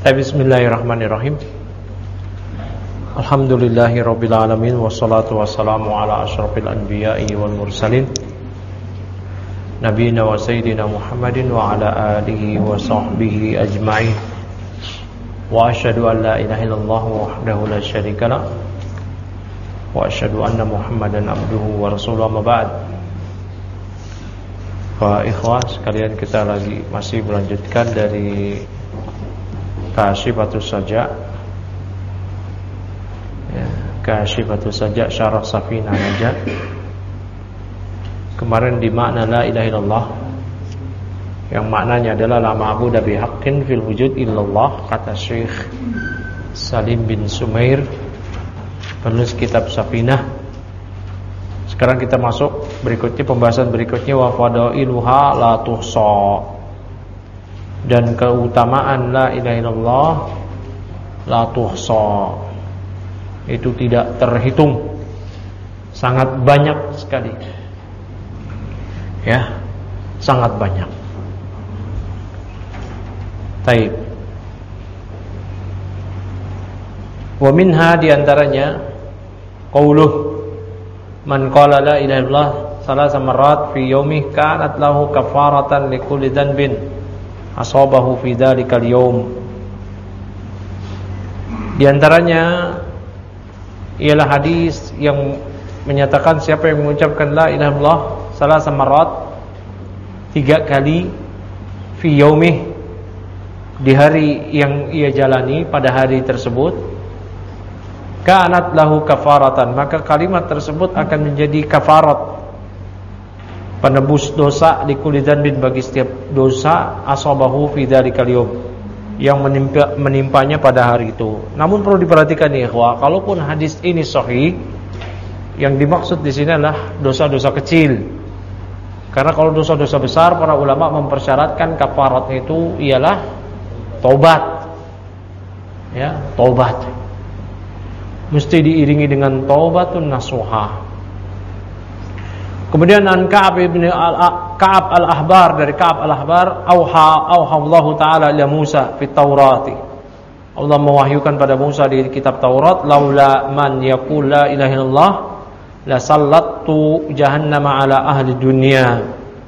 Bismillahirrahmanirrahim. Alhamdulillahirabbil alamin wassalatu wassalamu ala asyrafil anbiya'i wal mursalin nabiyina wa sayyidina Muhammadin wa ala alihi wa sahbihi ajma'in. Wa asyhadu an la ilaha illallah wahdahu la syarika lah wa asyhadu anna Muhammadan abduhu wa rasuluhu, amma ba'd. Fa ikhwan sekalian, kita lagi masih melanjutkan dari Kasyifatus Saja, Kasyifatus Saja Syarah Safinah Najat. Kemarin di makna la ilaha illallah, yang maknanya adalah la ma'budu bihaqqin fil wujud illallah, kata Syekh Salim bin Sumair, penulis kitab Safinah. Sekarang kita masuk berikutnya, pembahasan berikutnya, wa fadailuha la tuhsa, dan keutamaan la ilaha illallah la tuhsa itu tidak terhitung, sangat banyak sekali, ya, sangat banyak. Taib. Wa minha, diantaranya, qauluh man qala la ilaha illallah salasa marrat fi yaumih kanat lahu kafaratan likulli dhanbin asabahu fi dzalikal yaum. Di antaranya ialah hadis yang menyatakan siapa yang mengucapkan la ilaha illallah salasa marrat, 3 kali, fi yaumih, di hari yang ia jalani pada hari tersebut, kanat lahu kafaratan, maka kalimat tersebut akan menjadi kafarat, penebus dosa, di kulli dzanbin, bagi setiap dosa, asabahu fi dzalikal yaum, yang menimpanya pada hari itu. Namun perlu diperhatikan nih, kalaupun hadis ini sahih, yang dimaksud di sini adalah dosa-dosa kecil. Karena kalau dosa-dosa besar, para ulama mempersyaratkan kafaratnya itu ialah taubat. Ya, taubat. Mesti diiringi dengan taubatun nasuha. Kemudian an Ka'ab al-Ahbar, dari Ka'ab al-Ahbar, auha Allah taala ila Musa fi Taurati, Allah mewahyukan pada Musa di kitab Taurat, laula man yaqul la ilaha illallah la sallattu jahannama ala ahli dunya.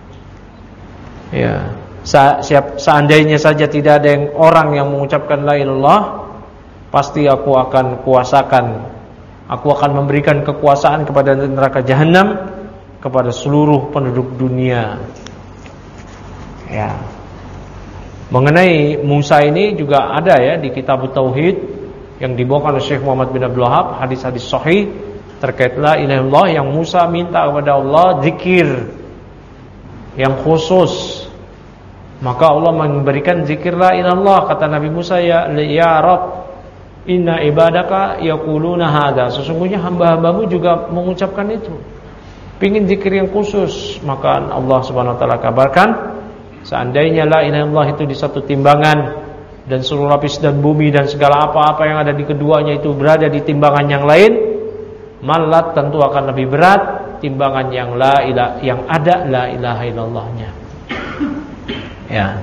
Ya, seandainya saja tidak ada orang yang mengucapkan la ilaha illallah, pasti aku akan kuasakan, aku akan memberikan kekuasaan kepada neraka Jahannam kepada seluruh penduduk dunia. Ya. Mengenai Musa ini juga ada ya di kitab Tauhid yang dibawakan oleh Syekh Muhammad bin Abdul Wahab, hadis-hadis sahih terkait la ilaha illallah, yang Musa minta kepada Allah zikir yang khusus. Maka Allah memberikan zikir la ilaha illallah. Kata Nabi Musa, ya Rabb, inna ibadaka yaquluna hadza, sesungguhnya hamba-hambamu juga mengucapkan itu, pingin zikir yang khusus. Maka Allah Subhanahu wa taala kabarkan, seandainya la ilaha illallah itu di satu timbangan, dan seluruh lapis dan bumi dan segala apa-apa yang ada di keduanya itu berada di timbangan yang lain, malat, tentu akan lebih berat timbangan yang ada la ilaha illallahnya. Ya.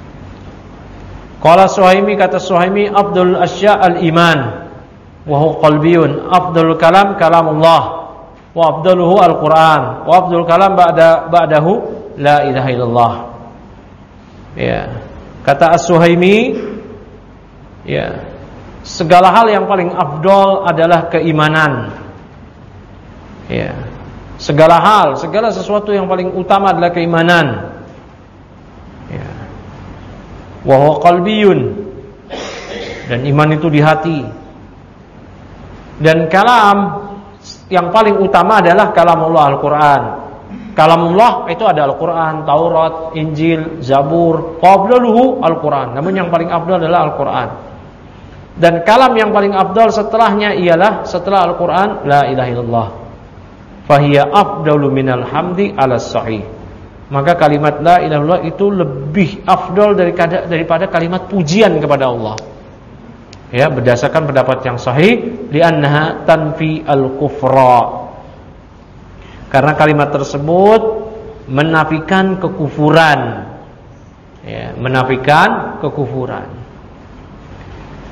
Qala Suhaimi, kata Suhaimi, afdalul asya al-iman wa huwa qalbiyun, afdalul kalam kalamullah, wa afdaluhu al-Quran, wa afdalul kalam ba'dahu la ilaha illallah. Ya. Kata As-Suhaimi, ya, segala hal yang paling afdal adalah keimanan. Ya. Segala sesuatu yang paling utama adalah keimanan. Ya. Wa huwa qalbiyun, dan iman itu di hati. Dan kalam yang paling utama adalah kalamullah, Al-Quran. Kalamullah itu ada Al-Quran, Taurat, Injil, Zabur. Qabluhu Al-Quran. Namun yang paling afdal adalah Al-Quran. Dan kalam yang paling afdal setelahnya ialah, setelah Al-Quran, la ilaha illallah. Fahiya afdalu minal hamdi ala sahih. Maka kalimat la ilaha illallah itu lebih afdal daripada kalimat pujian kepada Allah. Ya, berdasarkan pendapat yang sahih, li'annaha tanfi al-kufra. Karena kalimat tersebut menafikan kekufuran. Ya, menafikan kekufuran.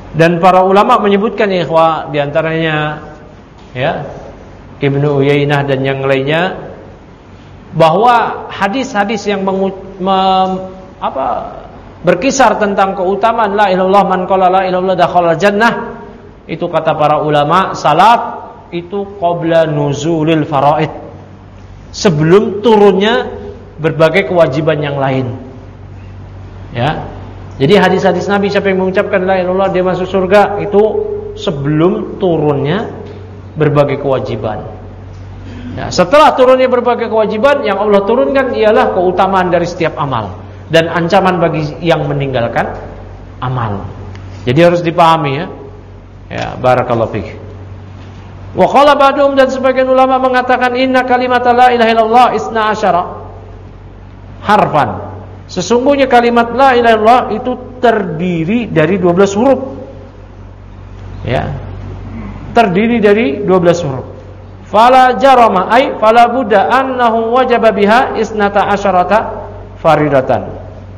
Dan para ulama menyebutkan ya ikhwah, di antaranya ya Ibnu Uyainah dan yang lainnya, bahwa hadis-hadis yang berkisar tentang keutamaan la ilaha illallah, man qala la ilaha illallah dakhala jannah, itu kata para ulama salaf itu qabla nuzulil faraid, sebelum turunnya berbagai kewajiban yang lain. Ya. Jadi hadis-hadis Nabi, siapa yang mengucapkan la ilaha illallah dia masuk surga, itu sebelum turunnya berbagai kewajiban. Ya, setelah turunnya berbagai kewajiban, yang Allah turunkan ialah keutamaan dari setiap amal dan ancaman bagi yang meninggalkan amal. Jadi harus dipahami ya. Ya, barakallahu fiik. Wa qala ba'dhum, dan sebagian ulama mengatakan inna kalimat la ilaha illallah isna asyara harfan. Sesungguhnya kalimat la ilaha illallah itu terdiri dari 12 huruf. Ya. Terdiri dari 12 huruf. Fala jarama ay fala budda annahu wajaba biha isnata asyarata faridatan.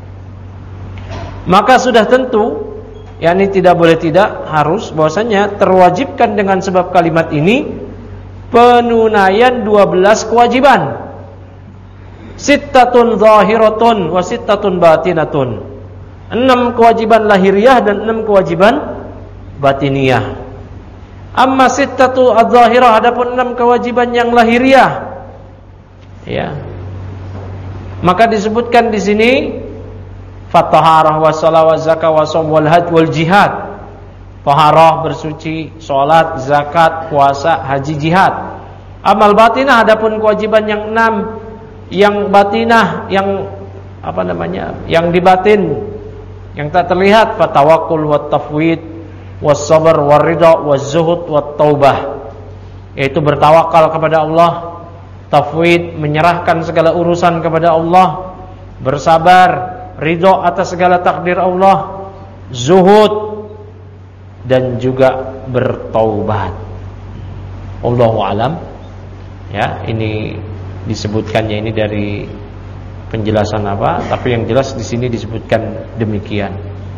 Maka sudah tentu, yakni tidak boleh tidak, harus bahwasanya terwajibkan dengan sebab kalimat ini penunaian 12 kewajiban. Sittatun zahiratun wa sittatun batinatun. 6 kewajiban lahiriah dan 6 kewajiban batiniyah. Amma sittatu adz-dzahirah, adapun 6 kewajiban yang lahiriah, ya, maka disebutkan di sini fataharah wa shalah wa zakah wa shaum wal hajj wal jihad. Taharah bersuci, salat, zakat, puasa, haji, jihad. Amal batinah, adapun kewajiban yang 6 yang batinah, yang yang di batin, yang tak terlihat, fatawakkul wa tafwid was-sabr war-ridha waz-zuhud wat-taubah, yaitu bertawakal kepada Allah, tafwid menyerahkan segala urusan kepada Allah, bersabar, ridha atas segala takdir Allah, zuhud dan juga bertaubat. Allahu alam. Ya, ini disebutkannya ini dari penjelasan apa, tapi yang jelas di sini disebutkan demikian.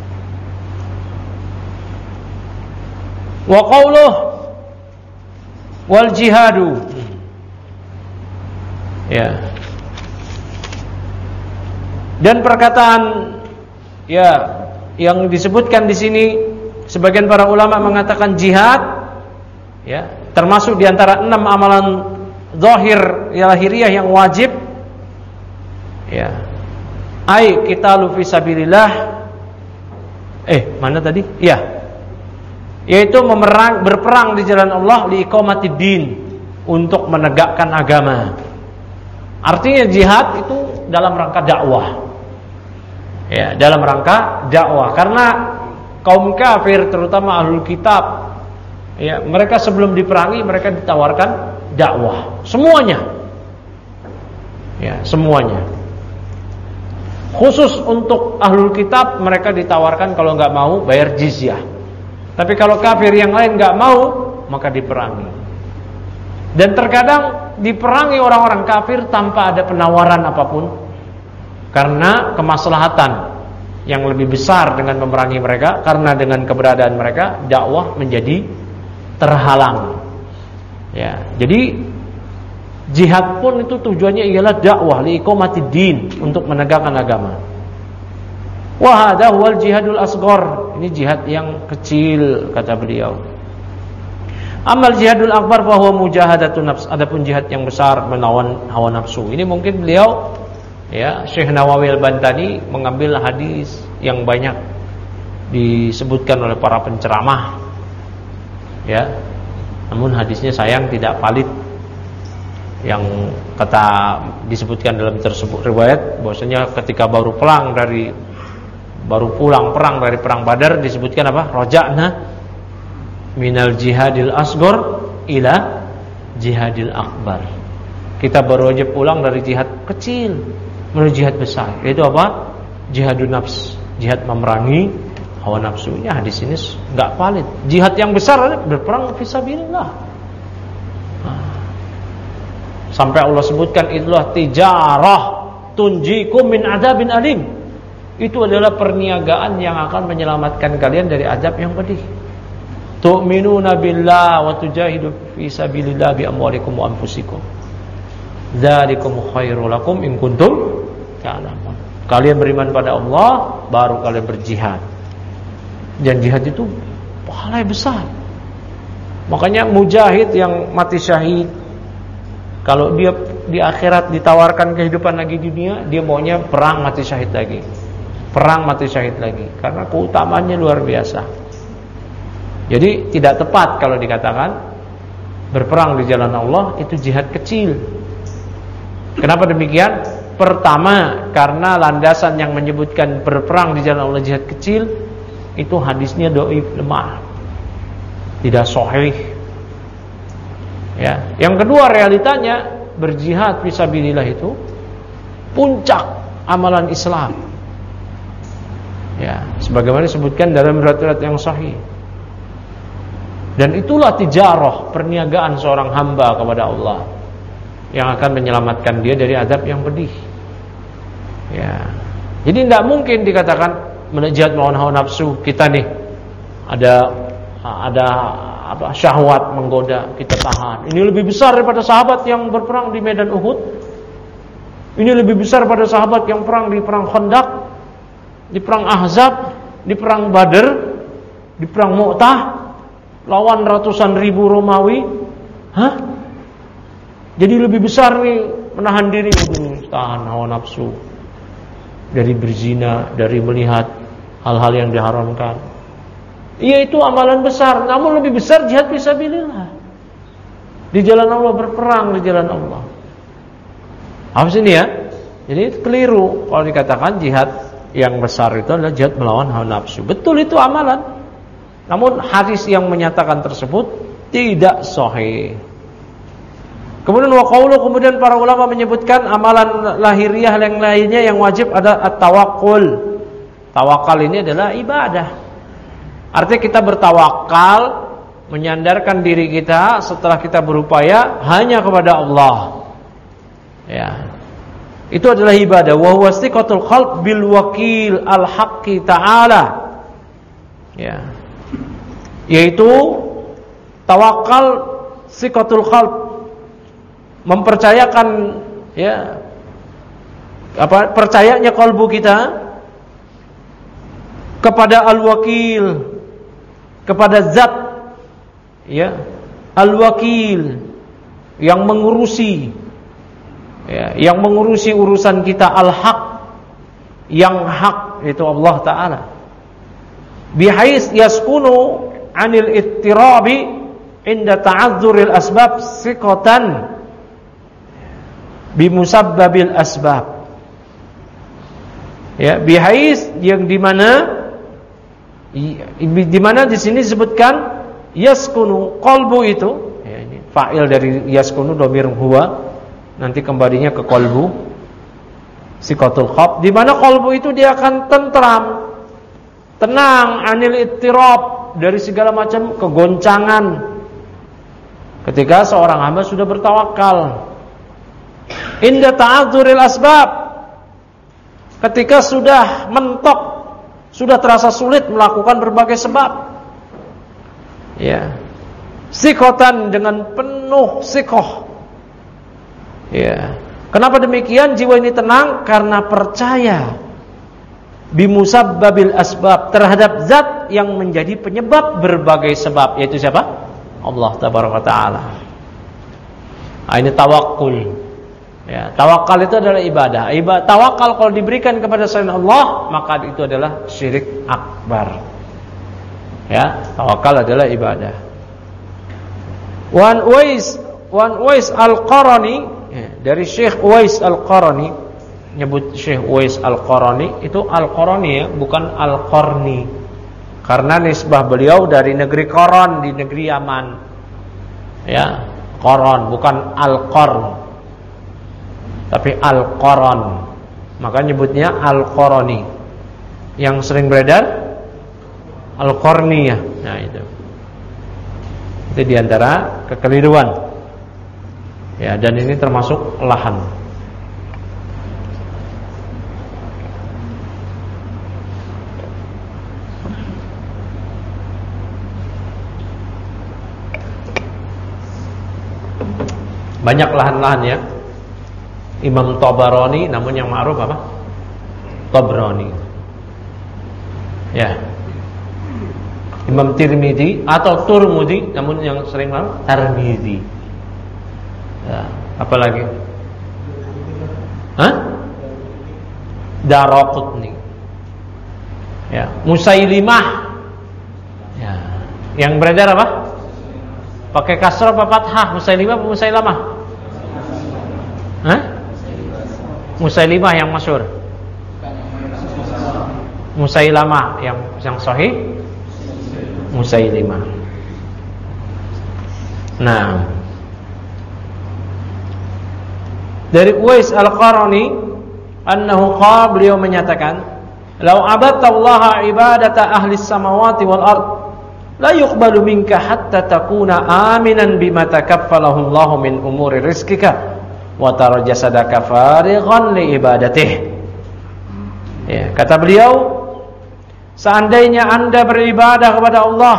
Wa qauluh wal jihadu, ya, dan perkataan ya yang disebutkan di sini, sebagian para ulama mengatakan jihad ya termasuk di antara 6 amalan zahir ya lahiriah yang wajib, ya, ai qitalu fi sabilillah, mana tadi? Ya, yaitu berperang di jalan Allah liiqamatid din, untuk menegakkan agama. Artinya jihad itu dalam rangka dakwah. Ya, dalam rangka dakwah, karena kaum kafir terutama ahlul kitab, ya, mereka sebelum diperangi mereka ditawarkan dakwah, semuanya. Ya, semuanya. Khusus untuk ahlul kitab mereka ditawarkan kalau enggak mau bayar jizyah. Tapi kalau kafir yang lain enggak mau, maka diperangi. Dan terkadang diperangi orang-orang kafir tanpa ada penawaran apapun, karena kemaslahatan yang lebih besar dengan memerangi mereka, karena dengan keberadaan mereka dakwah menjadi terhalang. Ya, jadi jihad pun itu tujuannya ialah dakwah liiqamatid din, untuk menegakkan agama. Wa hadha huwal jihadul asghar, ini jihad yang kecil kata beliau. Amal jihadul akbar fa huwa mujahadatun nafs, adapun jihad yang besar melawan hawa nafsu. Ini mungkin beliau, ya, Syekh Nawawi Al-Bantani mengambil hadis yang banyak disebutkan oleh para penceramah, ya, namun hadisnya sayang tidak valid. Yang kata disebutkan dalam tersebut riwayat bahwasanya ketika baru pulang perang dari perang Badar disebutkan apa? Raja'na minal jihadil asghar ila jihadil akbar. Kita baru aja pulang dari jihad kecil menuju jihad besar. Yaitu apa? Jihadun nafs, jihad memerangi hawa nafsu. Ini hadis ini enggak valid. Jihad yang besar berperang fisabilillah. Sampai Allah sebutkan itulah tijarah tunjikum min adzabin alim. Itu adalah perniagaan yang akan menyelamatkan kalian dari azab yang pedih. Tu'minuna billah wa tujahidu fi sabilillah bi amwalikum wa anfusikum. Dzalikum khairul lakum in kuntum ta'lamun. Kalian beriman pada Allah, baru kalian berjihad. Dan jihad itu pahala besar. Makanya mujahid yang mati syahid, kalau dia di akhirat ditawarkan kehidupan lagi di dunia, dia maunya perang mati syahid lagi. Perang mati syahid lagi, karena keutamaannya luar biasa. Jadi tidak tepat kalau dikatakan berperang di jalan Allah itu jihad kecil. Kenapa demikian? Pertama, karena landasan yang menyebutkan berperang di jalan Allah jihad kecil itu hadisnya dhaif, lemah, tidak sahih. Ya. Yang kedua, realitanya berjihad fisabilillah itu puncak amalan Islam. Ya, sebagaimana disebutkan dalam riwayat yang sahih. Dan itulah tijarah, perniagaan seorang hamba kepada Allah yang akan menyelamatkan dia dari azab yang pedih. Ya. Jadi tidak mungkin dikatakan menjihad melawan hawa nafsu, kita nih ada syahwat menggoda, kita tahan. Ini lebih besar daripada sahabat yang berperang di medan Uhud. Ini lebih besar daripada sahabat yang perang di perang Khandaq, di perang Ahzab, di perang Badr, di perang Mu'tah, lawan ratusan ribu Romawi. Hah? Jadi lebih besar nih menahan diri, tahan hawa nafsu, dari berzina, dari melihat hal-hal yang diharamkan. Iya, itu amalan besar, namun lebih besar jihad fisabilillah. Di jalan Allah, berperang di jalan Allah. Apa sih ini ya? Jadi keliru kalau dikatakan jihad yang besar itu adalah jihad melawan hawa nafsu. Betul, itu amalan. Namun hadis yang menyatakan tersebut tidak sahih. Kemudian kemudian para ulama menyebutkan amalan lahiriah yang lainnya yang wajib ada at-tawakkul. Tawakal ini adalah ibadah. Artinya kita bertawakal, menyandarkan diri kita setelah kita berupaya hanya kepada Allah. Ya. Itu adalah ibadah. Wa huwa istiqatul qalb bil wakil al-haqqi ta'ala. Ya. Yaitu tawakal siqatul qalb, mempercayakan, ya, percayanya kalbu kita kepada al-wakil, kepada zat, ya, al-wakil yang mengurusi, ya, yang mengurusi urusan kita, al-haq, yang hak, itu Allah Ta'ala. Bihais yaskunu anil ittirabi inda ta'adzuril asbab siqatan bimusabbabil asbab. Ya, bihais yang di mana di sini disebutkan yaskunu, qalbu itu, ya, ini fa'il dari yaskunu, dhamir huwa, nanti kembalinya ke qalbu, siqatul qalb, di mana qalbu itu dia akan tentram, tenang, anil ittirab, dari segala macam kegoncangan ketika seorang hamba sudah bertawakal. Inda ta'adzuril asbab, ketika sudah mentok, sudah terasa sulit melakukan berbagai sebab. Ya. Siqatan, dengan penuh siqah. Ya. Kenapa demikian? Jiwa ini tenang karena percaya bimusabbabil asbab, terhadap zat yang menjadi penyebab berbagai sebab, yaitu siapa? Allah Tabaraka Ta'ala. Ini tawakkul. Ya, tawakal itu adalah ibadah. Tawakal kalau diberikan kepada selain Allah, maka itu adalah syirik akbar. Ya, tawakal adalah ibadah. Wan Uwais Al-Qarani, ya, dari Syekh Uwais Al-Qarani, nyebut Syekh Uwais Al-Qarani, itu Al-Qarani ya, bukan Al-Qarni. Karena nisbah beliau dari negeri Qaran, di negeri Yaman. Ya, Qaran, bukan Al-Qarn, tapi Al-Qaran. Maka nyebutnya Al-Qarani. Yang sering beredar Al-Qarniyah. Nah, itu diantara kekeliruan. Ya, dan ini termasuk lahan. Banyak lahan-lahan ya. Imam Tabarani, namun yang ma'ruf apa? Tabrani. Ya. Imam Tirmidzi atau Turmudi, namun yang sering ma'ruf Tirmidzi. Ya, apa lagi? Hah? Daraqutni. Ya, Musailimah. Ya. Yang beredar apa? Pakai kasrah apa fathah? Musailimah apa Musailamah? Hah? Musailimah yang masyhur. Musailamah yang sahih. Musailimah. Nah, dari Uwais Al-Qarani annahu qala, beliau menyatakan, "Lau abadtallaha ibadata ahli samawati wal ard la yuqbalu minka hatta takuna aminan bima takaffalahu Allahu min umuri rizqika wa tara jasadaka farighan li ibadatih." Ya, kata beliau, seandainya Anda beribadah kepada Allah,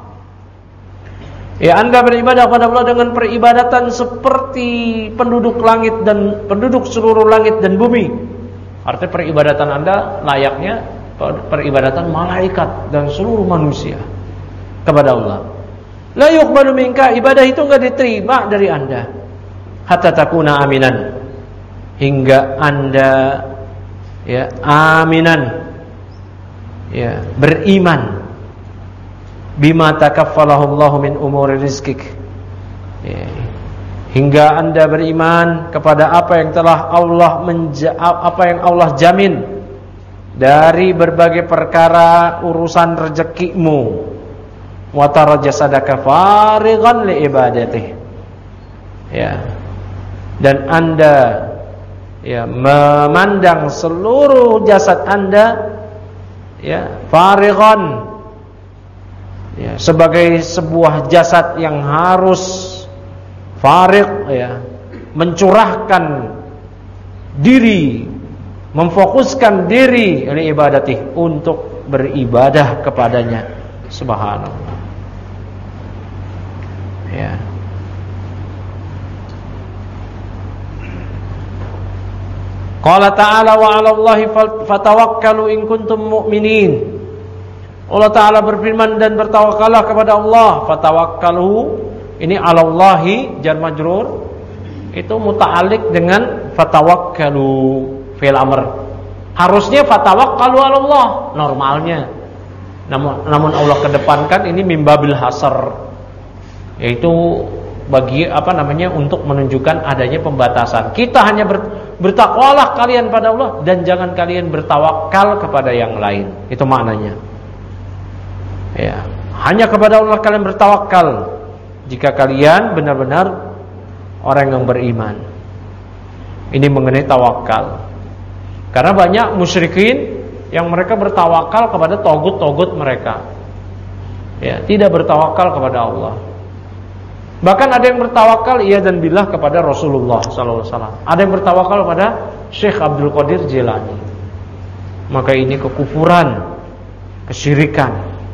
ya Anda beribadah kepada Allah dengan peribadatan seperti penduduk langit dan penduduk seluruh langit dan bumi, artinya peribadatan Anda layaknya peribadatan malaikat dan seluruh manusia kepada Allah. La yuqbalu minka, ibadah itu enggak diterima dari Anda hatta takuna aminan, hingga Anda ya aminan, ya beriman, bima takaffalahu Allahu min umuri rizqik, ya, hingga Anda beriman kepada apa yang telah Allah jamin dari berbagai perkara urusan rezekimu. Wa tara jasadaka farighan li ibadatih, ya, dan Anda ya memandang seluruh jasad Anda ya farighan, ya, sebagai sebuah jasad yang harus farig, ya, mencurahkan diri, memfokuskan diri li ibadatih, untuk beribadah kepadanya. Subhanallah. Ya. Qala ta'ala wa 'ala Allahi fatawakkalu in kuntum mu'minin. Allah Ta'ala berfirman, dan bertawakallah kepada Allah. Fatawakkalu, ini 'ala Allahi jar majrur, itu muta'alliq dengan fatawakkalu fi'il amr. Harusnya fatawakkalu 'ala Allah normalnya. Namun Allah kedepankan ini mim babil hasar, yaitu bagi untuk menunjukkan adanya pembatasan. Kita hanya bertakwalah kalian pada Allah, dan jangan kalian bertawakal kepada yang lain. Itu maknanya. Ya, hanya kepada Allah kalian bertawakal jika kalian benar-benar orang yang beriman. Ini mengenai tawakal. Karena banyak musyrikin yang mereka bertawakal kepada togut-togut mereka. Ya, tidak bertawakal kepada Allah. Bahkan ada yang bertawakal dan billah kepada Rasulullah SAW. Ada yang bertawakal kepada Syekh Abdul Qadir Jilani. Maka ini kekufuran, kesyirikan.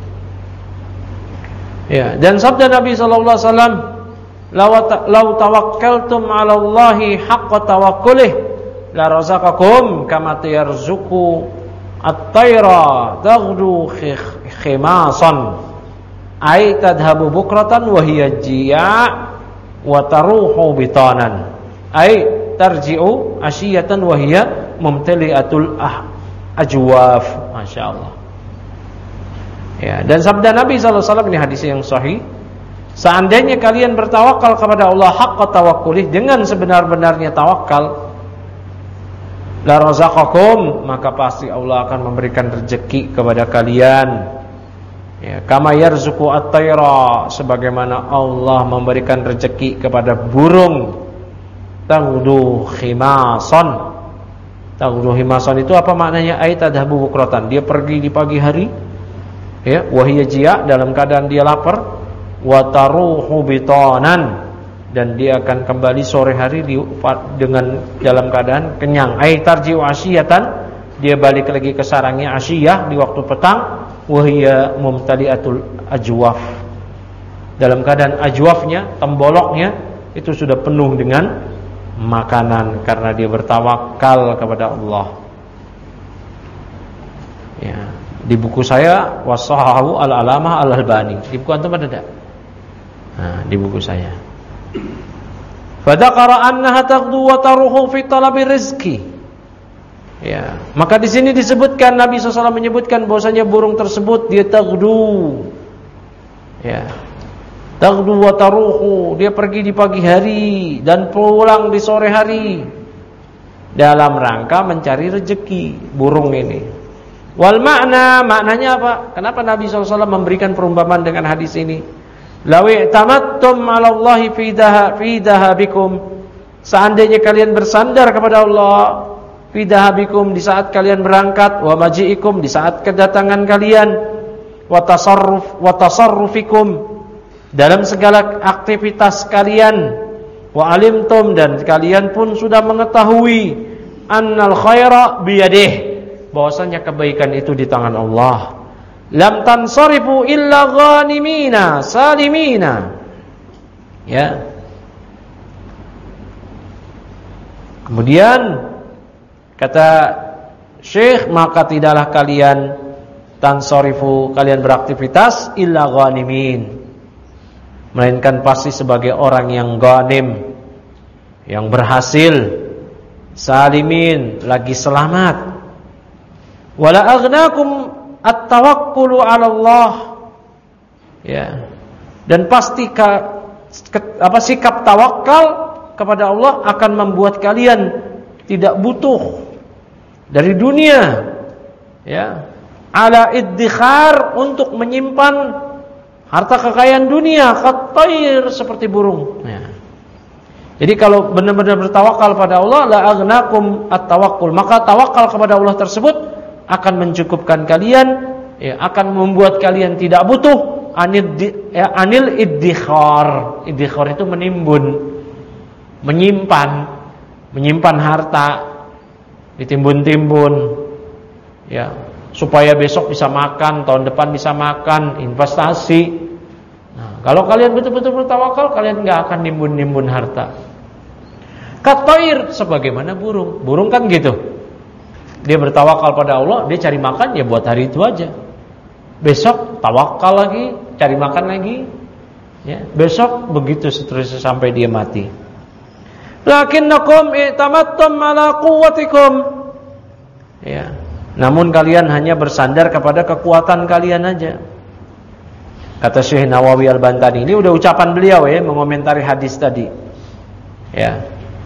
Ya, dan sabda Nabi SAW, "Lau tawakkaltum 'ala Allahi haqqa tawakkulih la razaqakum kama yarzuqu at-tayra taghdu khimasan." Ay tadhabu bukratan wa hiya jiya' wa taruhu bitanan. Ay tarji'u asyiyatan wa hiya mumtali'atul ajwaf. Masyaallah. Ya, dan sabda Nabi SAW, ini hadis yang sahih, seandainya kalian bertawakal kepada Allah haqqa tawakkulih, dengan sebenar-benarnya tawakal, la razaqakum, maka pasti Allah akan memberikan rezeki kepada kalian. Ya, kama yarzuqu at-tayra, sebagaimana Allah memberikan rezeki kepada burung. Taghdu khimasan. Taghdu khimasan itu apa maknanya? Ay tadhabu bukratan, dia pergi di pagi hari, ya, wa hiya jiya', dalam keadaan dia lapar, wa taruhu bitanan, dan dia akan kembali sore hari dengan dalam keadaan kenyang. Ay tarji'u asyiyatan, dia balik lagi ke sarangnya asyiyah di waktu petang, wahia mumtaliatul ajwaf, dalam keadaan ajwafnya, temboloknya itu sudah penuh dengan makanan karena dia bertawakal kepada Allah. Ya, di buku saya Wasahahu al-Alamah al-Albani. Di buku antum ada enggak? Nah, di buku saya. Fadzakara annaha taghdu wa taruhu fi talabi rizqi. Ya, maka di sini disebutkan Nabi SAW menyebutkan bahwasanya burung tersebut dia taghdu. Ya. Taghdu wa taruhu, dia pergi di pagi hari dan pulang di sore hari dalam rangka mencari rezeki burung ini. Wal maknanya apa? Kenapa Nabi SAW memberikan perumpamaan dengan hadis ini? Law i'tamattum 'ala Allahi fi dhahabikum, seandainya kalian bersandar kepada Allah fi dhahabikum, di saat kalian berangkat, wa maji'ikum, di saat kedatangan kalian, wa tasarrufikum, dalam segala aktivitas kalian, wa alimtum, dan kalian pun sudah mengetahui annal khaira biyadih, bahwasanya kebaikan itu di tangan Allah. Lam tansarifu illa ghanimina salimina. Ya. Kemudian kata Syekh, maka tidaklah kalian tansarifu, kalian beraktivitas illa ghanimin, melainkan pasti sebagai orang yang ghanim, yang berhasil, salimin, lagi selamat. Wala aghnakum at-tawakkulu 'ala Allah. Ya. Dan pasti sikap tawakal kepada Allah akan membuat kalian tidak butuh dari dunia. Ya. Ala iddikhar, untuk menyimpan harta kekayaan dunia, khattair, seperti burung. Ya. Jadi kalau benar-benar bertawakal pada Allah, la aghnakum at-tawakkul, maka tawakal kepada Allah tersebut akan mencukupkan kalian, ya, akan membuat kalian tidak butuh anil iddikhar. Iddikhar itu menimbun, menyimpan harta, ditimbun-timbun, ya, supaya besok bisa makan, tahun depan bisa makan, investasi. Nah, kalau kalian betul-betul bertawakal, kalian enggak akan nimbun-nimbun harta. Katair, sebagaimana burung. Burung kan gitu. Dia bertawakal pada Allah, dia cari makan ya buat hari itu aja. Besok tawakal lagi, cari makan lagi. Ya, besok begitu seterusnya sampai dia mati. Lakinnakum i'tamattum 'ala quwwatikum. Ya. Namun kalian hanya bersandar kepada kekuatan kalian aja. Kata Syekh Nawawi Al-Bantani, ini udah ucapan beliau ya, mengomentari hadis tadi. Ya.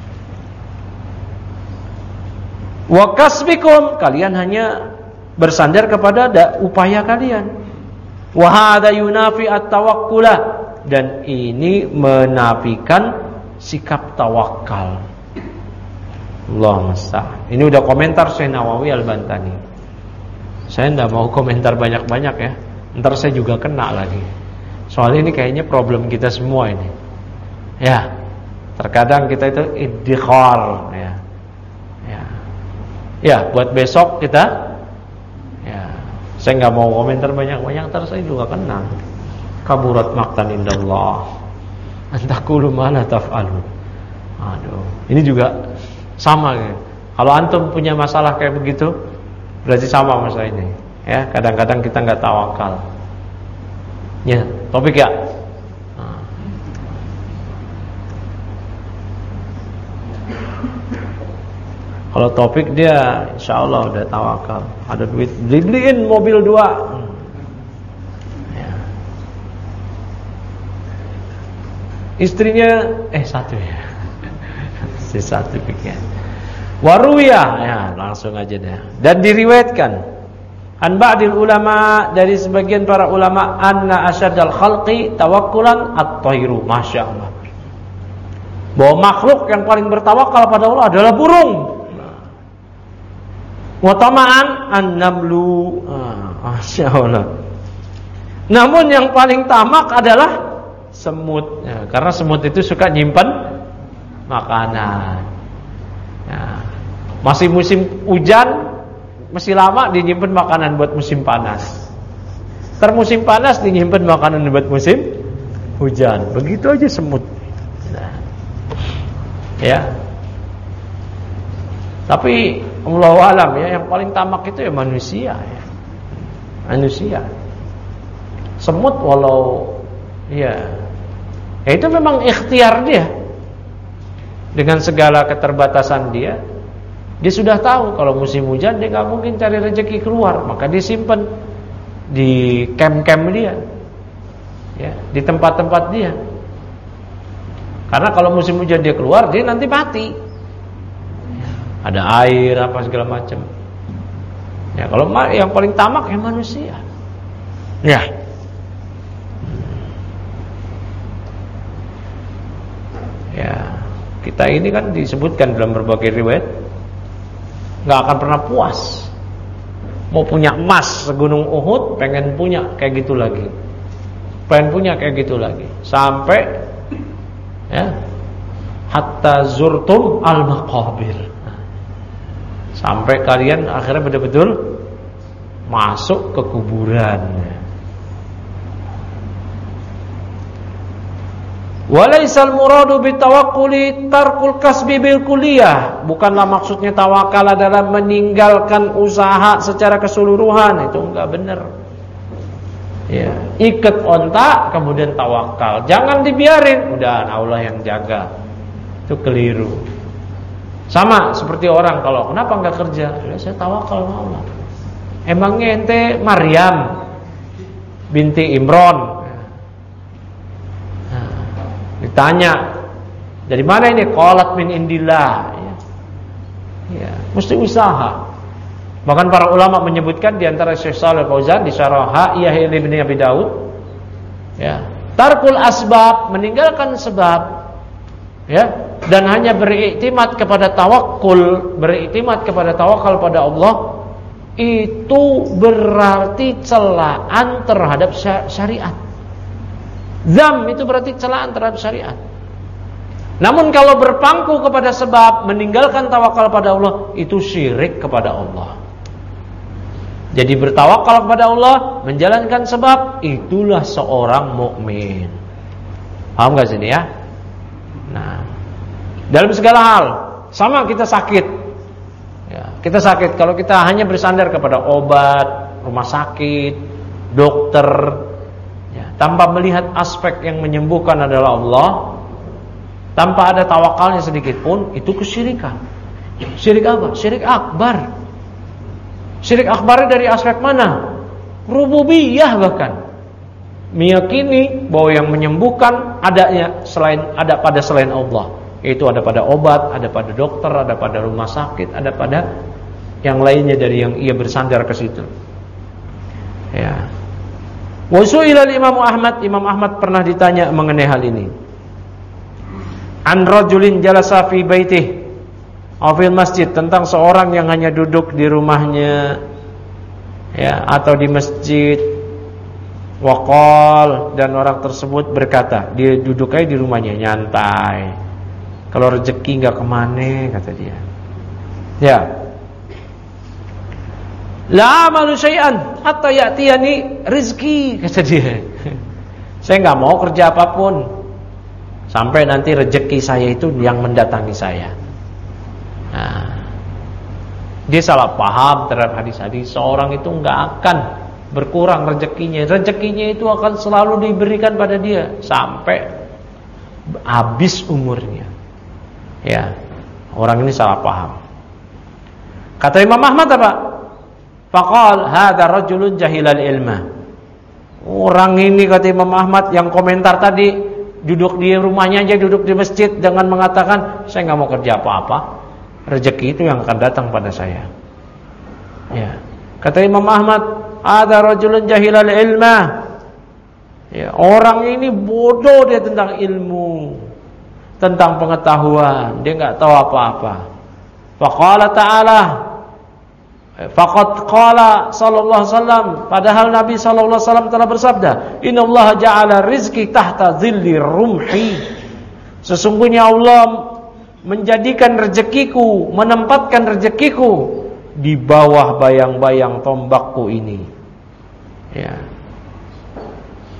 Wa kasbikum, kalian hanya bersandar kepada upaya kalian. Wa hadza yunafi at-tawakkula, dan ini menafikan sikap tawakal. Allah musta'an. Ini udah komentar Syekh Nawawi Al-Bantani. Saya enggak mau komentar banyak-banyak ya. Ntar saya juga kena lagi. Soalnya ini kayaknya problem kita semua ini. Ya. Terkadang kita itu iddikhar ya. Ya, buat besok kita. Ya. Saya enggak mau komentar banyak-banyak, ntar saya juga kena. Kaburat maqtan indallah. Antakulu ma la taf'alun. Aduh. Ini juga sama ya. Kalau antum punya masalah kayak begitu, berarti sama masalah ini. Ya, kadang-kadang kita enggak tawakal. Ya, topik ya. Kalau topik dia insyaallah udah tawakal. Ada duit, beliin mobil 2. Ya. Istrinya 1 ya. Si 1 pikir. Waruwiyah, ya langsung aja deh. Dan diriwayatkan an ba'dil ulama, dari sebagian para ulama, anna asyaddal khalqi tawakkulan at-thairu. Masyaallah. Bahwa makhluk yang paling bertawakal pada Allah adalah burung. Wa tama'an an-namlu. Masyaallah. Namun yang paling tamak adalah semut, ya, karena semut itu suka nyimpan makanan. Ya. Masih musim hujan, masih lama dinyimpan makanan buat musim panas. Musim panas dinyimpan makanan buat musim hujan. Begitu aja semut. Nah. Ya. Tapi Allahu alam ya, yang paling tamak itu ya manusia ya. Manusia. Semut walau ya itu memang ikhtiar dia. Dengan segala keterbatasan dia sudah tahu kalau musim hujan dia nggak mungkin cari rezeki keluar, maka dia simpan di camp-camp dia, ya, di tempat-tempat dia. Karena kalau musim hujan dia keluar, dia nanti mati. Ada air apa segala macam. Ya, kalau yang paling tamak ya manusia. Ya. Ya, kita ini kan disebutkan dalam berbagai riwayat nggak akan pernah puas. Mau punya emas segunung Uhud, pengen punya kayak gitu lagi. Pengen punya kayak gitu lagi. Sampai ya, hatta zurtum al-maqabir. Sampai kalian akhirnya betul-betul masuk ke kuburan. Walaisal muradu bitawakkuli tarkul kasbi bil kulliyah. Bukanlah maksudnya tawakal adalah meninggalkan usaha secara keseluruhan. Itu enggak benar. Ya, ikat onta kemudian tawakal. Jangan dibiarin, udah Allah yang jaga. Itu keliru. Sama seperti orang kalau kenapa enggak kerja? Ya, saya tawakal sama Allah. Emangnya ente Maryam binti Imran? Ditanya, dari mana ini? Qalat min indillah. Ya, mesti usaha. Bahkan para ulama menyebutkan di antara Syekh Shalih Fauzan di Syarah Ha'iyah Ibnu Abi Daud, ya, tarkul asbab, meninggalkan sebab, ya, dan hanya beriktimat kepada tawakkul, beriktimat kepada tawakal pada Allah, itu berarti celaan terhadap syariat. Zam itu berarti celaan terhadap syariat. Namun kalau berpangku kepada sebab, meninggalkan tawakal pada Allah, itu syirik kepada Allah. Jadi bertawakal kepada Allah, menjalankan sebab, itulah seorang mukmin. Paham gak sini ya? Nah, dalam segala hal, sama kita sakit. Ya, kita sakit kalau kita hanya bersandar kepada obat, rumah sakit, dokter, tanpa melihat aspek yang menyembuhkan adalah Allah, tanpa ada tawakalnya sedikit pun, itu kesyirikan. Syirik apa? Syirik akbar. Syirik akbarnya dari aspek mana? Rububiyah bahkan. Meyakini bahwa yang menyembuhkan ada pada selain Allah. Yaitu ada pada obat, ada pada dokter, ada pada rumah sakit, ada pada yang lainnya dari yang ia bersandar ke situ. Ya. Wa su'ila Imam Ahmad pernah ditanya mengenai hal ini. An rajulin jalasa fi baitihi aw fil masjid, tentang seorang yang hanya duduk di rumahnya, ya, atau di masjid. Waqal, dan orang tersebut berkata, dia duduk aja di rumahnya nyantai. Kalau rezeki enggak kemana, kata dia. Ya. La amalu syai'an hatta ya'tiyani rizki, kata dia. Saya enggak mau kerja apapun sampai nanti rezeki saya itu yang mendatangi saya. Nah, dia salah paham terhadap hadis-hadis. Seorang itu enggak akan berkurang rezekinya. Rezekinya itu akan selalu diberikan pada dia sampai habis umurnya. Ya, orang ini salah paham. Kata Imam Ahmad apa? Faqal hadza rajulun jahilal ilma. Orang ini, kata Imam Ahmad yang komentar tadi, duduk di rumahnya aja, duduk di masjid dengan mengatakan saya enggak mau kerja apa-apa, rezeki itu yang akan datang pada saya. Ya. Kata Imam Ahmad, hadza rajulun jahilal ilma. Ya, orang ini bodoh dia tentang ilmu, tentang pengetahuan, dia enggak tahu apa-apa. Faqala ta'ala, faqad qala sallallahu alaihi wasallam, padahal Nabi sallallahu alaihi wasallam telah bersabda, innallaha ja'ala rizqi tahta dhilli rumhi. Sesungguhnya Allah menjadikan rezekiku, menempatkan rezekiku di bawah bayang-bayang tombakku ini. Ya.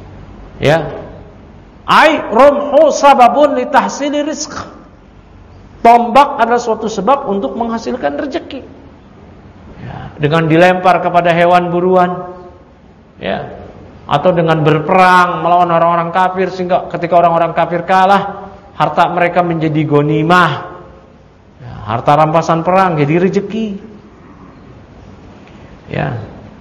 Ya. Ai rumhu sababun li tahsili rizq. Tombak adalah suatu sebab untuk menghasilkan rezeki. Ya, dengan dilempar kepada hewan buruan, ya, atau dengan berperang melawan orang-orang kafir, sehingga ketika orang-orang kafir kalah, harta mereka menjadi ghanimah. Ya, harta rampasan perang jadi rezeki. Ya.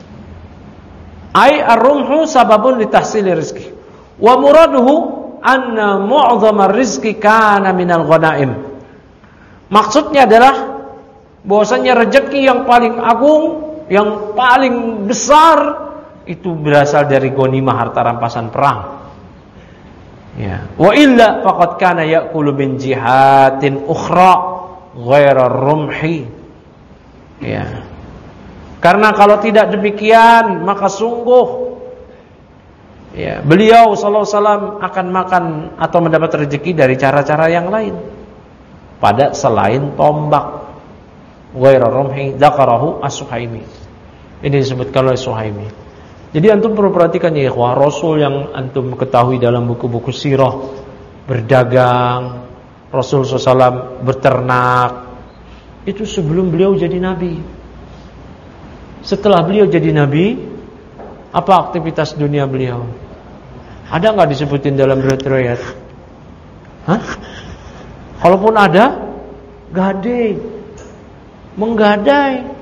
Ai ar-rumhu sababun li tahsili rizki. Wa muraduhu anna mu'dhamar rizki kana minal ghanaim. Maksudnya adalah bahwasanya rezeki yang paling agung, yang paling besar itu berasal dari ghanimah, harta rampasan perang. Ya. Wa illa faqad kana ya'kulu min jihatin ukhra ghaira rumhi. Ya. Karena kalau tidak demikian, maka sungguh ya, beliau sallallahu alaihi wasallam akan makan atau mendapat rezeki dari cara-cara yang lain, pada selain tombak. Ghairu rumhi dzakarahu as-Suhaimi. Ini disebutkan oleh Suhaimi. Jadi antum perlu perhatikan ya ikhwah, Rasul yang antum ketahui dalam buku-buku sirah berdagang, Rasul SAW beternak, itu sebelum beliau jadi nabi. Setelah beliau jadi nabi, apa aktivitas dunia beliau? Ada nggak disebutin dalam riwayat? Hah? Kalaupun ada, gadai, menggadai,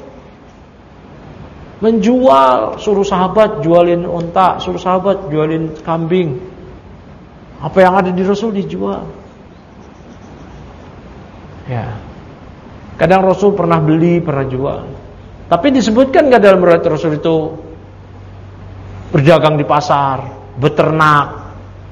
menjual, suruh sahabat jualin unta, suruh sahabat jualin kambing. Apa yang ada di Rasul dijual. Ya. Kadang Rasul pernah beli, pernah jual. Tapi disebutkan nggak dalam riwayat Rasul itu berdagang di pasar, beternak,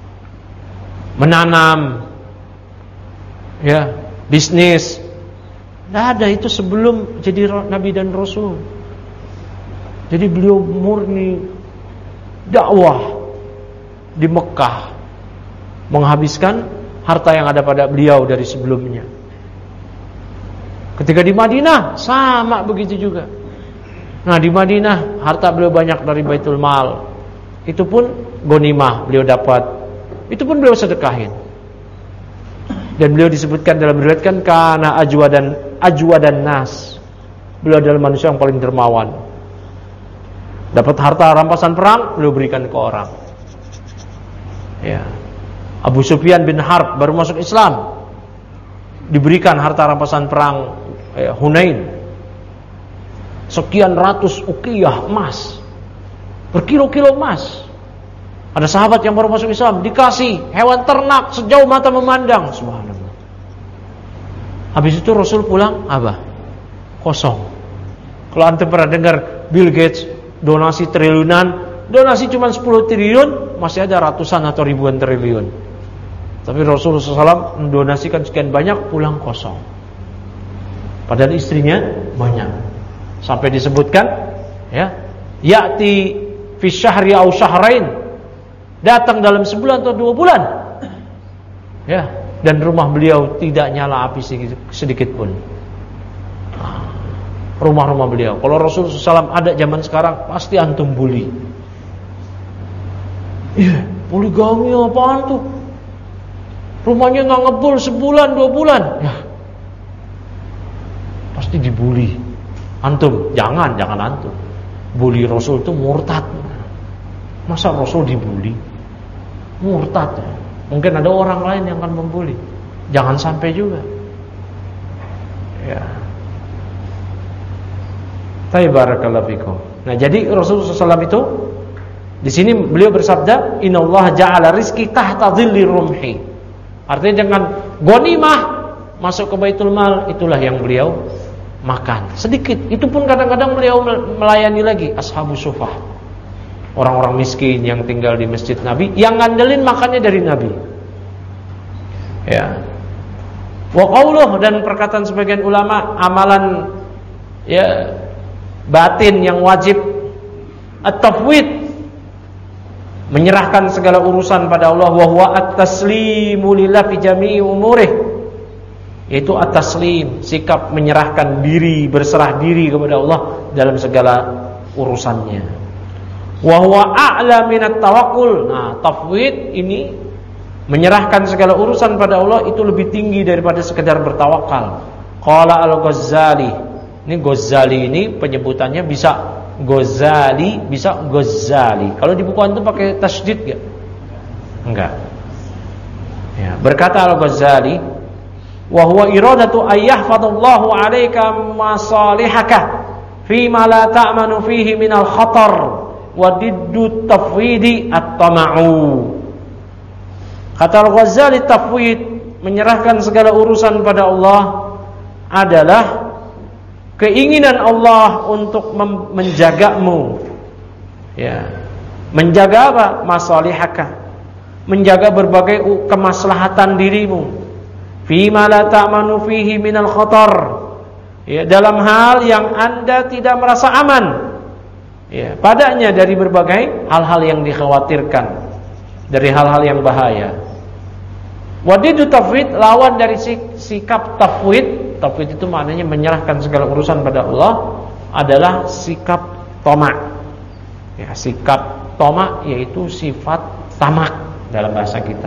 menanam, ya, bisnis? Nggak ada, itu sebelum jadi Nabi dan Rasul. Jadi beliau murni dakwah di Mekah, menghabiskan harta yang ada pada beliau dari sebelumnya. Ketika di Madinah sama begitu juga. Nah, di Madinah harta beliau banyak dari Baitul Mal. Itu pun ghanimah beliau dapat. Itu pun beliau sedekahin. Dan beliau disebutkan dalam riwayat kan kana ajwadan nas. Beliau adalah manusia yang paling dermawan. Dapat harta rampasan perang, beliau berikan ke orang. Ya. Abu Sufyan bin Harb baru masuk Islam, diberikan harta rampasan perang Hunain. Sekian ratus uqiyah emas, berkilo-kilo emas. Ada sahabat yang baru masuk Islam, dikasih hewan ternak sejauh mata memandang. Subhanallah. Habis itu Rasul pulang, apa? Kosong. Kalau antum pernah dengar Bill Gates donasi triliunan, donasi cuma 10 triliun, masih ada ratusan atau ribuan triliun. Tapi Rasulullah SAW mendonasikan sekian banyak, pulang kosong. Padahal istrinya banyak. Sampai disebutkan, ya, ya'ti fi syahri aw syahrain, datang dalam sebulan atau 2 bulan. Ya, dan rumah beliau tidak nyala api sedikit pun. Rumah-rumah beliau. Kalau Rasulullah SAW ada zaman sekarang, pasti antum bully. Iya, poligami apaan tuh? Rumahnya nggak ngebul sebulan 2 bulan. Ya, pasti dibully. Antum, jangan antum. Bully Rasul itu murtad. Masa Rasul dibully? Murtad ya. Mungkin ada orang lain yang akan membuli. Jangan sampai juga. Ya. Barakallahu fikum. Nah, jadi Rasulullah SAW itu di sini beliau bersabda, "Innallaha ja'ala rizqi tahta dhilli rumhi." Artinya dengan ghanimah masuk ke Baitul Mal, itulah yang beliau makan. Sedikit, itu pun kadang-kadang beliau melayani lagi ashabus sufah. Orang-orang miskin yang tinggal di masjid Nabi, yang ngandelin makannya dari Nabi. Ya. Wa qauluh, dan perkataan sebagian ulama, amalan ya batin yang wajib at-tafwid, menyerahkan segala urusan pada Allah, wa huwa at-taslimu lillah fi jami'i umurih, yaitu at-taslim, sikap menyerahkan diri, berserah diri kepada Allah dalam segala urusannya. Wa huwa a'la minat tawakkul. Nah, tafwid ini Menyerahkan segala urusan pada Allah itu lebih tinggi daripada sekedar bertawakal. Qala Al-Ghazali. Ini Ghazali ini penyebutannya bisa Ghazali, bisa Ghazali. Kalau di buku antum pakai tasydid enggak? Enggak. Ya, berkata Al-Ghazali, wa huwa iradatu ayyahfadallahu 'alaika masalihaka fima la ta'manu fihi minal khatar wa diddu tafwidi at-tama'u. Kata Al-Ghazali, tafwid, menyerahkan segala urusan pada Allah adalah keinginan Allah untuk menjagamu. Ya. Menjaga apa? Masalihaka. Menjaga berbagai kemaslahatan dirimu. Fima la ta'manu fihi minal khatar. Ya, dalam hal yang Anda tidak merasa aman. Ya, padanya dari berbagai hal-hal yang dikhawatirkan, dari hal-hal yang bahaya. Wadidu tafwid, lawan dari sikap tafwid. Tafwid itu maknanya menyerahkan segala urusan pada Allah, adalah sikap tamak. Ya, sikap tamak yaitu sifat tamak dalam bahasa kita.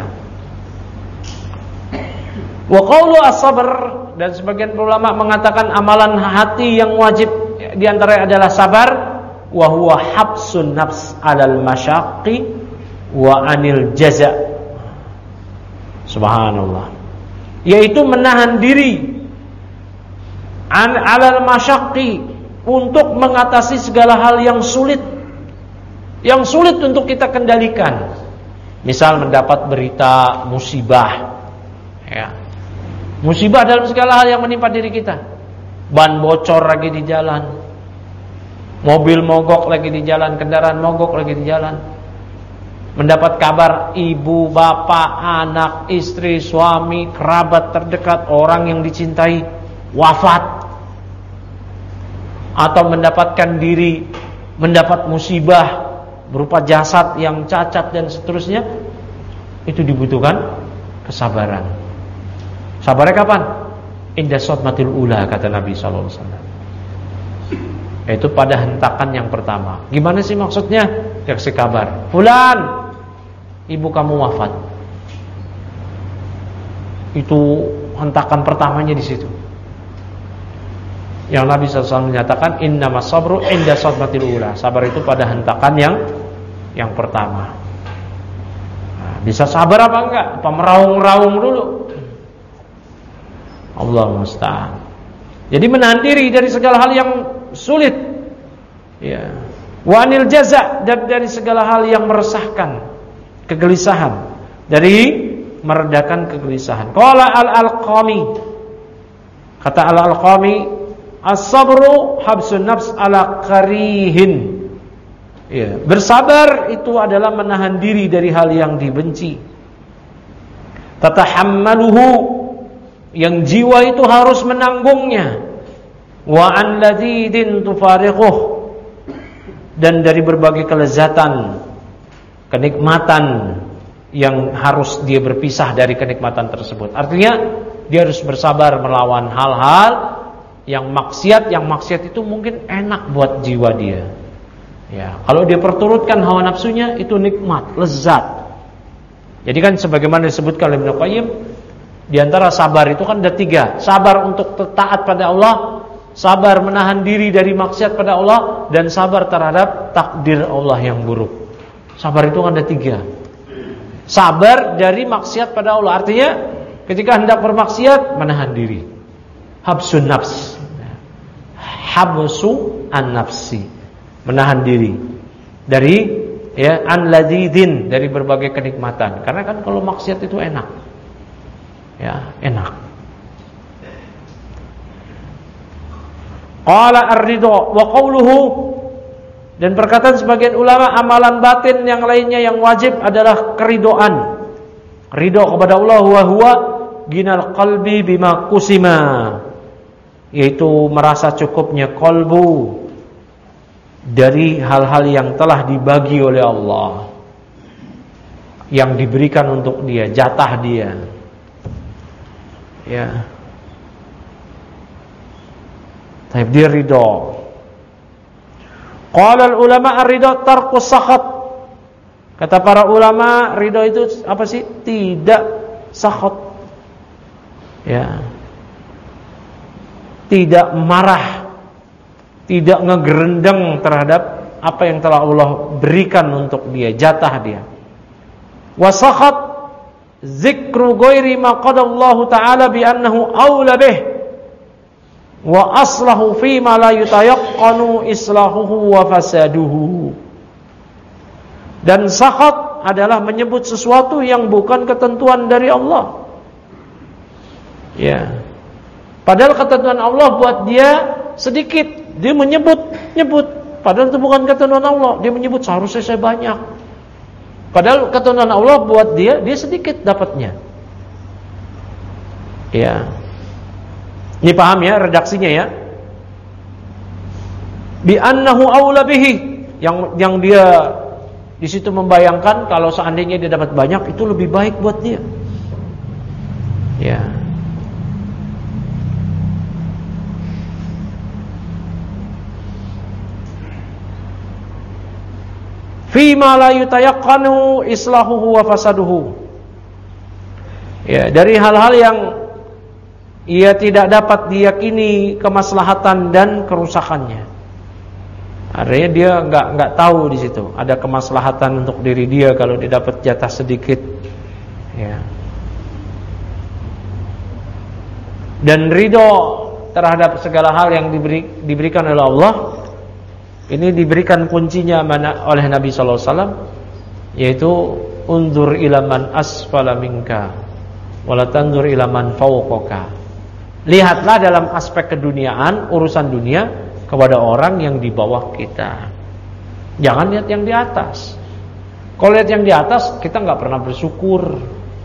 Wa qawlu as-sabr, dan sebagian ulama mengatakan amalan hati yang wajib di antara adalah sabar. Wa huwa habsun nafs 'alal masyaqqi wa 'anil jaza'. Subhanallah. Yaitu menahan diri alal masyaqqi, untuk mengatasi segala hal yang sulit untuk kita kendalikan. Misal mendapat berita musibah, ya. Musibah dalam segala hal yang menimpa diri kita. Ban bocor lagi di jalan, mobil mogok lagi di jalan, kendaraan mogok lagi di jalan. Mendapat kabar ibu, bapak, anak, istri, suami, kerabat terdekat, orang yang dicintai wafat. Atau mendapatkan diri mendapat musibah berupa jasad yang cacat dan seterusnya. Itu dibutuhkan kesabaran. Sabarnya kapan? Inda sodmatil ula, kata Nabi SAW. Itu pada hentakan yang pertama. Gimana sih maksudnya? Dikasih kabar, fulan, ibu kamu wafat. Itu hentakan pertamanya di situ. Yang Nabi SAW menyatakan innamas sabru inda sadmatil ula. Sabar itu pada hentakan yang pertama. Nah, bisa sabar apa enggak? Apa meraung-raung dulu? Allah musta'an. Jadi menahan diri dari segala hal yang sulit. Ya. Wa anil jaza', dari segala hal yang meresahkan, kegelisahan, dari meredakan kegelisahan. Qala al-Alqami, kata al-Alqami, as-sabru habsun nafs ala karihin. Ya, bersabar itu adalah menahan diri dari hal yang dibenci. Tatahammaluhu, yang jiwa itu harus menanggungnya. Wa an ladidin tufariquh, dan dari berbagai kelezatan, kenikmatan yang harus dia berpisah dari kenikmatan tersebut. Artinya dia harus bersabar melawan hal-hal yang maksiat itu mungkin enak buat jiwa dia. Ya, kalau dia perturutkan hawa nafsunya itu nikmat, lezat. Jadi kan sebagaimana disebutkan oleh Ibnu Qayyim, di antara sabar itu kan ada 3. Sabar untuk taat pada Allah, sabar menahan diri dari maksiat pada Allah, dan sabar terhadap takdir Allah yang buruk. Sabar itu kan ada 3. Sabar dari maksiat pada Allah, artinya ketika hendak bermaksiat menahan diri. Habsun nafs, habsu an-nafsi, menahan diri dari an ladidin, dari berbagai kenikmatan. Karena kan kalau maksiat itu enak. Ya, enak. Qala ar-ridha wa qawluhu, dan perkataan sebagian ulama, amalan batin yang lainnya yang wajib adalah keridoan. Ridho kepada Allah, huwa ginal qalbi bima kusima, yaitu merasa cukupnya qalbu dari hal-hal yang telah dibagi oleh Allah, yang diberikan untuk dia, jatah dia. Ya. Tapi dia ridho. Qala al-ulama ar-ridho tarkus sakhat, Kata para ulama, ridho itu apa sih? Tidak sakhot. Ya. Tidak marah, tidak ngegerendeng terhadap apa yang telah Allah berikan untuk dia, jatah dia. Wa sakhat zikru ghairi ma qadallahu ta'ala bi annahu aula bih wa aslahu fi ma la yutayaqqanu islahuhu wa fasaduhu. Dan sakhat adalah menyebut sesuatu yang bukan ketentuan dari Allah. Ya. Padahal ketentuan Allah buat dia sedikit, dia menyebut. Padahal itu bukan ketentuan Allah, dia menyebut seharusnya saya banyak. Padahal ketentuan Allah buat dia sedikit dapatnya. Ya. Ini paham ya redaksinya ya? Bi annahu aula bihi, yang dia di situ membayangkan kalau seandainya dia dapat banyak itu lebih baik buat dia. Ya. Fima la yutayaqqanu islahuhu wa fasaduhu. Ya, dari hal-hal yang ia tidak dapat diyakini kemaslahatan dan kerusakannya. Artinya dia enggak tahu di situ ada kemaslahatan untuk diri dia kalau dia dapat jatah sedikit. Ya. Dan ridho terhadap segala hal yang diberikan oleh Allah. Ini diberikan kuncinya oleh Nabi sallallahu alaihi wasallam, yaitu unzur ila man asfala minka wa la tanzur ila man fawqaka. Lihatlah dalam aspek keduniaan, urusan dunia kepada orang yang di bawah kita. Jangan lihat yang di atas. Kalau lihat yang di atas, kita enggak pernah bersyukur.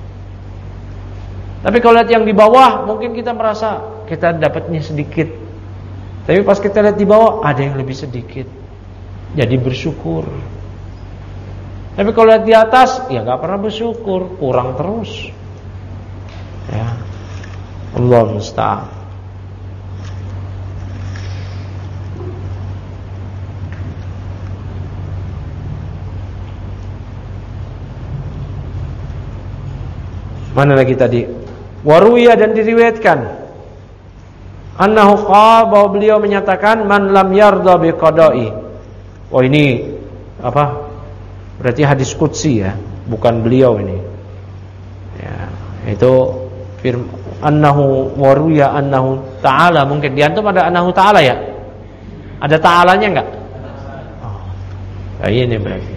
Tapi kalau lihat yang di bawah, mungkin kita merasa kita dapatnya sedikit. Tapi pas kita lihat di bawah, ada yang lebih sedikit. Jadi bersyukur. Tapi kalau lihat di atas, ya gak pernah bersyukur, kurang terus. Ya. Allah musta'an. Mana lagi tadi? Waruya, dan diriwayatkan annahu qala, bahwa beliau menyatakan man lam yarda bi qada'i. Oh ini apa? Berarti hadis qudsi ya, bukan beliau ini. Ya, itu annahu waruya annahu ta'ala, mungkin di antum ada annahu ta'ala ya? Ada ta'alanya enggak? Oh. Nah, ini berarti.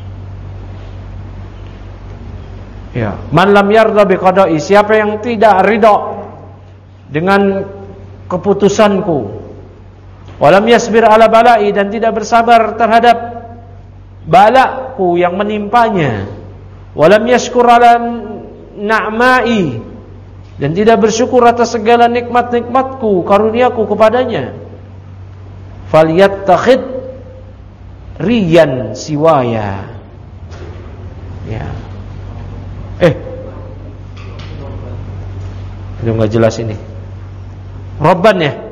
Ya, man lam yarda bi qada'i, siapa yang tidak ridha dengan keputusanku, walam yasbir ala bala'i, dan tidak bersabar terhadap balaku yang menimpanya, walam yashkur ala na'ma'i, dan tidak bersyukur atas segala nikmat-nikmatku, karuniaku kepadanya, falyattakhid riyan siwaya. Ya. Itu enggak jelas ini. Robban ya?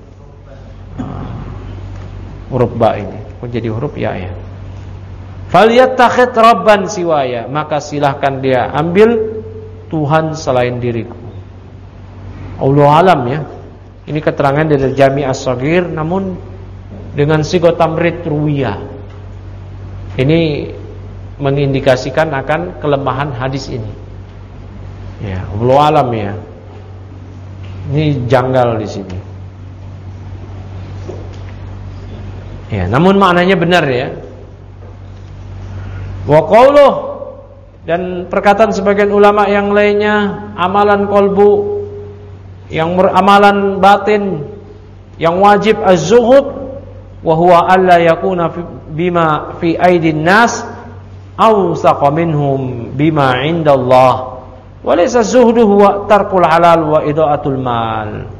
Huruf ba ini. Kok jadi huruf ya ya? Falyattakhid rabban siwaya, maka silahkan dia ambil Tuhan selain diriku. Allah alam ya. Ini keterangan dari Jami' As-Shaghir namun dengan sigo tamrid ruwiyah. Ini mengindikasikan akan kelemahan hadis ini. Ya, Allah alam ya. Ini janggal di sini. Ya, namun maknanya benar ya. Wa qauluh, dan perkataan sebagian ulama yang lainnya, amalan qalbu, yang amalan batin yang wajib az-zuhud, wa huwa alla yakuna bima fi aidin nas awsaqa minhum bima 'inda Allah. Walaysa zuhdu huwa tarkul halal wa idaatul mal.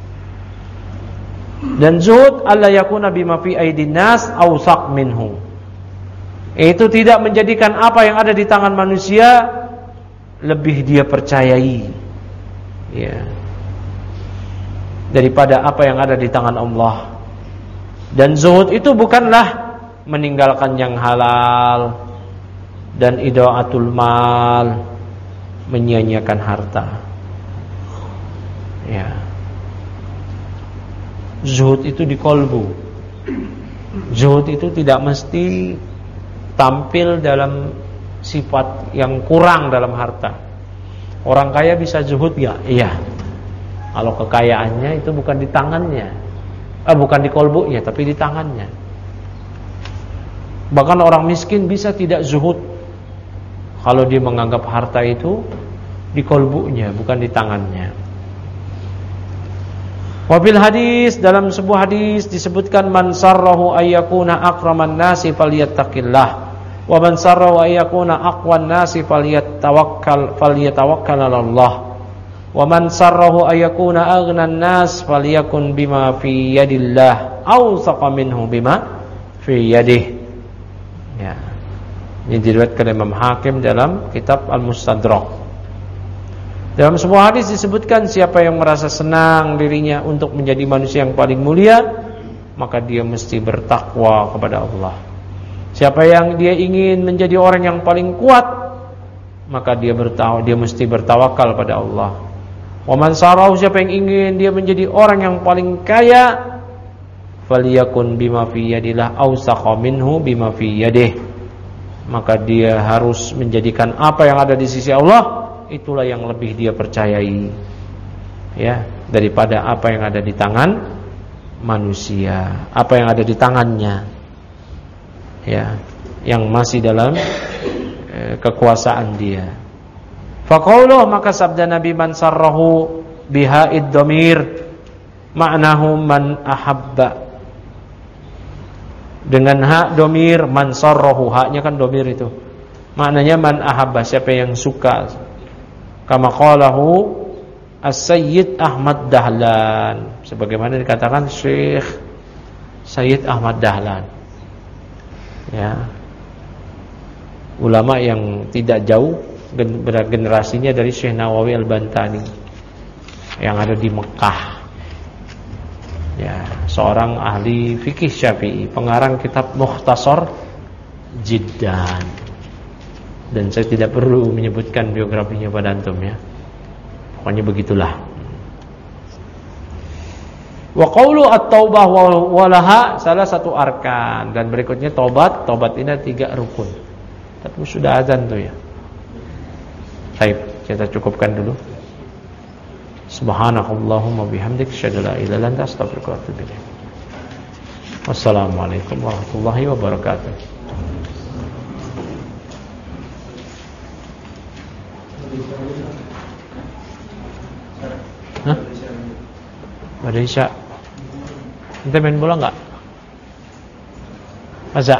Dan zuhud alla yakuna bima fi aidin nas awsaq minhu. Itu tidak menjadikan apa yang ada di tangan manusia lebih dia percayai, ya, daripada apa yang ada di tangan Allah. Dan zuhud itu bukanlah meninggalkan yang halal dan idaatul mal, menyia-nyiakan harta. Ya. Zuhud itu di kolbu. Zuhud itu tidak mesti tampil dalam sifat yang kurang dalam harta. Orang kaya bisa zuhud ya? Iya. Kalau kekayaannya itu bukan di tangannya, bukan di kolbunya, tapi di tangannya. Bahkan orang miskin bisa tidak zuhud kalau dia menganggap harta itu di kolbunya, bukan di tangannya. Wabil hadis, dalam sebuah hadis disebutkan, man sarrahu ayyakuna akraman nasi falyattaqillah, wa man sarrahu ayyakuna aqwan nasi falyatawakkal 'ala Allah, wa man sarrahu ayyakuna aghnan nas falyakun bima fi yadillah awsaqa minhu bima fi yadihi. Ya. Ini diriwayatkan Imam Hakim dalam kitab Al-Mustadrak. Dalam sebuah hadis disebutkan, siapa yang merasa senang dirinya untuk menjadi manusia yang paling mulia, maka dia mesti bertakwa kepada Allah. Siapa yang dia ingin menjadi orang yang paling kuat, maka dia mesti bertawakal pada Allah. Wa man sarau, siapa yang ingin dia menjadi orang yang paling kaya, falyakun bima fi yadillah awsaqa minhu bima fi yadihi, maka dia harus menjadikan apa yang ada di sisi Allah, itulah yang lebih dia percayai, ya, daripada apa yang ada di tangan manusia, apa yang ada di tangannya, ya, yang masih dalam kekuasaan dia. Faqauluh, maka sabda Nabi, man sarrahu biha'id dhamir ma'nahu man ahabba. Dengan hak domir, man sarrahu, haknya kan domir itu, maknanya man ahabba, siapa yang suka. Kama qalahu As-Sayyid Ahmad Dahlan, sebagaimana dikatakan Syekh Sayyid Ahmad Dahlan, ya, ulama yang tidak jauh generasinya dari Syekh Nawawi Al-Bantani yang ada di Mekah, ya, seorang ahli fikih Syafi'i, pengarang kitab Mukhtasar Jiddan. Dan saya tidak perlu menyebutkan biografinya pada antum, ya. Pokoknya begitulah. Wa qawlu at-taubah walaha salah satu arkan, dan berikutnya tobat. Tobat ini 3 rukun. Tapi sudah azan tuh, ya. Baik, kita cukupkan dulu. Subhanakallahumma bihamdik, asyhadu an la ilaha illa anta, astaghfiruka wa atubu ilaik. Wassalamualaikum warahmatullahi wabarakatuh. Hah? Pada Isya. Kita main bola enggak? Masa?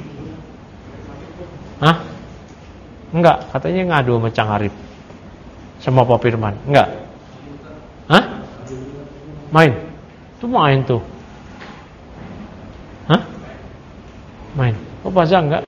Hah? Enggak, katanya ngadu sama Cang Arif, sama Pak Firman. Enggak? Hah? Main? Tuh main tuh. Hah? Main. Oh, Pak enggak?